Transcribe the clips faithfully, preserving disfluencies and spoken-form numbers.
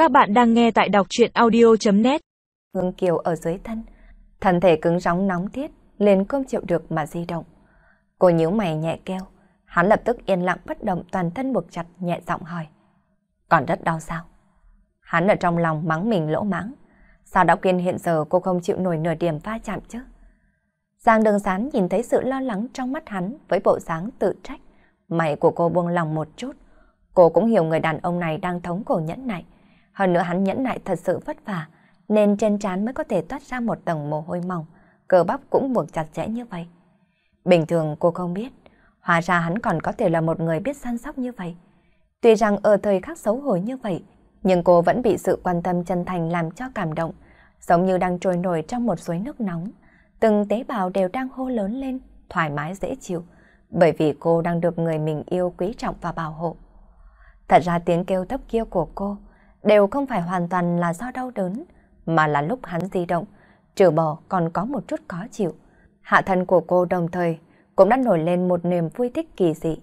Các bạn đang nghe tại đọc truyện audio chấm net. Hương Kiều ở dưới thân, thân thể cứng rắn nóng tiết, liền không chịu được mà di động. Cô nhíu mày nhẹ kêu, hắn lập tức yên lặng bất động, toàn thân buộc chặt, nhẹ giọng hỏi. Còn rất đau sao? Hắn ở trong lòng mắng mình lỗ mãng. Sao đã quên hiện giờ cô không chịu nổi nửa điểm va chạm chứ? Giang Đường Sán nhìn thấy sự lo lắng trong mắt hắn với bộ dáng tự trách. Mày của cô buông lòng một chút. Cô cũng hiểu người đàn ông này đang thống khổ nhẫn nại. Hơn nữa hắn nhẫn nại thật sự vất vả, nên trên trán mới có thể toát ra một tầng mồ hôi mỏng, cơ bắp cũng buộc chặt chẽ như vậy. Bình thường cô không biết, hóa ra hắn còn có thể là một người biết săn sóc như vậy. Tuy rằng ở thời khắc xấu hổ như vậy, nhưng cô vẫn bị sự quan tâm chân thành làm cho cảm động, giống như đang trôi nổi trong một suối nước nóng. Từng tế bào đều đang hô lớn lên, thoải mái dễ chịu, bởi vì cô đang được người mình yêu quý trọng và bảo hộ. Thật ra tiếng kêu thấp kia của cô đều không phải hoàn toàn là do đau đớn, mà là lúc hắn di động, trừ bỏ còn có một chút khó chịu. Hạ thân của cô đồng thời cũng đã nổi lên một niềm vui thích kỳ dị.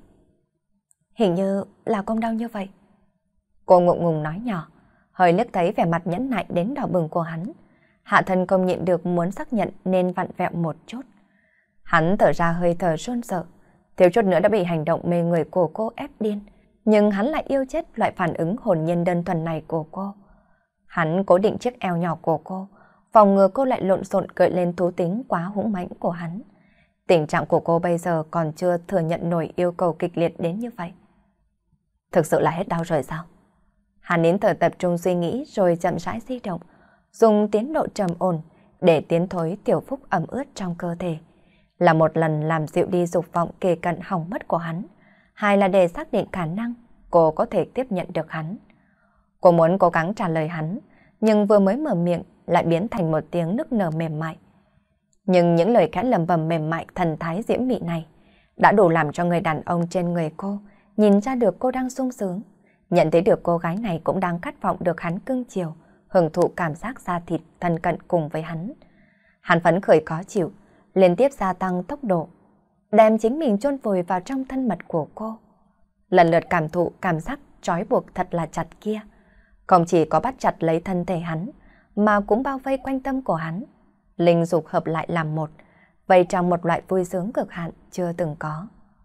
Hình như là con đau như vậy. Cô ngượng ngùng nói nhỏ, hơi liếc thấy vẻ mặt nhẫn nại đến đỏ bừng của hắn. Hạ thân không nhịn được muốn xác nhận nên vặn vẹo một chút. Hắn thở ra hơi thở run sợ, thiếu chút nữa đã bị hành động mê người của cô ép điên. Nhưng hắn lại yêu chết loại phản ứng hồn nhiên đơn thuần này của cô. Hắn cố định chiếc eo nhỏ của cô, phòng ngừa cô lại lộn xộn gợi lên thú tính quá hũng mãnh của hắn. Tình trạng của cô bây giờ còn chưa thừa nhận nổi yêu cầu kịch liệt đến như vậy. Thực sự là hết đau rồi sao? Hắn nín thở tập trung suy nghĩ rồi chậm rãi di động, dùng tiến độ trầm ổn để tiến thối tiểu phúc ẩm ướt trong cơ thể. Là một lần làm dịu đi dục vọng kề cận hỏng mất của hắn, hai là để xác định khả năng cô có thể tiếp nhận được hắn. Cô muốn cố gắng trả lời hắn, nhưng vừa mới mở miệng lại biến thành một tiếng nức nở mềm mại. Nhưng những lời khẽ lẩm bẩm mềm mại thần thái diễm mị này đã đủ làm cho người đàn ông trên người cô nhìn ra được cô đang sung sướng, nhận thấy được cô gái này cũng đang khát vọng được hắn cưng chiều, hưởng thụ cảm giác da thịt thân cận cùng với hắn. Hắn phấn khởi khó chịu, liên tiếp gia tăng tốc độ, đem chính mình chôn vùi vào trong thân mật của cô. Lần lượt cảm thụ cảm giác trói buộc thật là chặt kia, không chỉ có bắt chặt lấy thân thể hắn, mà cũng bao vây quanh tâm của hắn. Linh dục hợp lại làm một, vây trong một loại vui sướng cực hạn chưa từng có.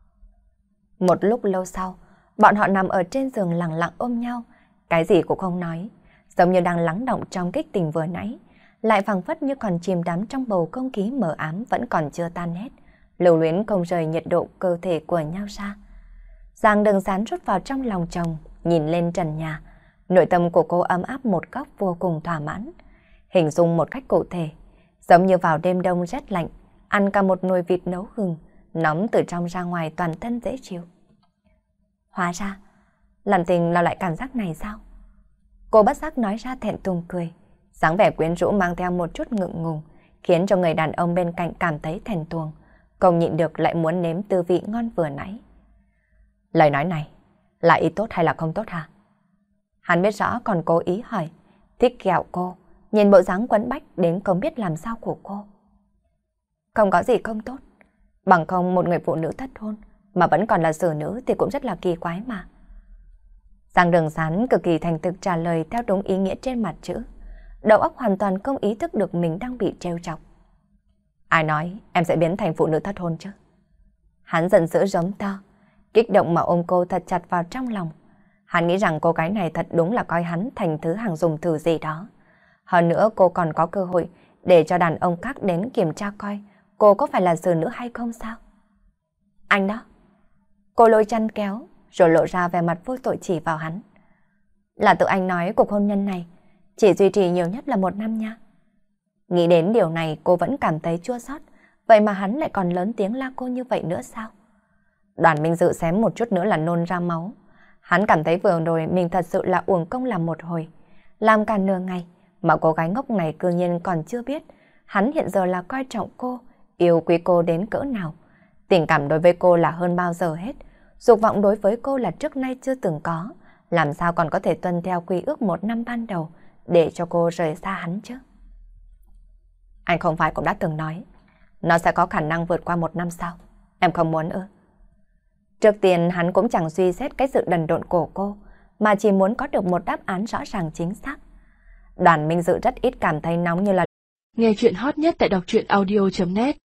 Một lúc lâu sau, bọn họ nằm ở trên giường lặng lặng ôm nhau, cái gì cũng không nói, giống như đang lắng động trong kích tình vừa nãy, lại phảng phất như còn chìm đắm trong bầu không khí mờ ám vẫn còn chưa tan hết, lưu luyến không rời nhiệt độ cơ thể của nhau ra. Giang Đường Sán rút vào trong lòng chồng, nhìn lên trần nhà, nội tâm của cô ấm áp một góc vô cùng thỏa mãn. Hình dung một cách cụ thể, giống như vào đêm đông rét lạnh, ăn cả một nồi vịt nấu gừng, nóng từ trong ra ngoài toàn thân dễ chịu. Hóa ra, làm tình là lại cảm giác này sao? Cô bất giác nói ra thẹn thùng cười, dáng vẻ quyến rũ mang theo một chút ngượng ngùng, khiến cho người đàn ông bên cạnh cảm thấy thèm thuồng, không nhịn được lại muốn nếm tư vị ngon vừa nãy. Lời nói này là ý tốt hay là không tốt hả? Hắn biết rõ còn cố ý hỏi, thích ghẹo cô, nhìn bộ dáng quấn bách đến không biết làm sao của cô. Không có gì không tốt, bằng không một người phụ nữ thất hôn mà vẫn còn là xử nữ thì cũng rất là kỳ quái mà. Giang Đường Sán cực kỳ thành thực trả lời theo đúng ý nghĩa trên mặt chữ, đầu óc hoàn toàn không ý thức được mình đang bị trêu chọc. Ai nói em sẽ biến thành phụ nữ thất hôn chứ? Hắn giận dữ giống to, kích động mà ôm cô thật chặt vào trong lòng. Hắn nghĩ rằng cô gái này thật đúng là coi hắn thành thứ hàng dùng thử gì đó. Hơn nữa cô còn có cơ hội để cho đàn ông khác đến kiểm tra coi cô có phải là xử nữ hay không sao? Anh đó. Cô lôi chăn kéo rồi lộ ra vẻ mặt vô tội chỉ vào hắn. Là tự anh nói cuộc hôn nhân này chỉ duy trì nhiều nhất là một năm nha. Nghĩ đến điều này cô vẫn cảm thấy chua xót. Vậy mà hắn lại còn lớn tiếng la cô như vậy nữa sao? Đoàn Minh Dự xém một chút nữa là nôn ra máu. Hắn cảm thấy vừa rồi mình thật sự là uổng công làm một hồi, làm cả nửa ngày mà cô gái ngốc này cư nhiên còn chưa biết hắn hiện giờ là coi trọng cô, yêu quý cô đến cỡ nào. Tình cảm đối với cô là hơn bao giờ hết, dục vọng đối với cô là trước nay chưa từng có, làm sao còn có thể tuân theo quy ước một năm ban đầu để cho cô rời xa hắn chứ? Anh không phải cũng đã từng nói nó sẽ có khả năng vượt qua một năm sao? Em không muốn ư? Trước tiên hắn cũng chẳng suy xét cái sự đần độn của cô, mà chỉ muốn có được một đáp án rõ ràng chính xác. Đoàn Minh Dự rất ít cảm thấy nóng như là... Nghe chuyện hot nhất tại đọc truyện audio chấm net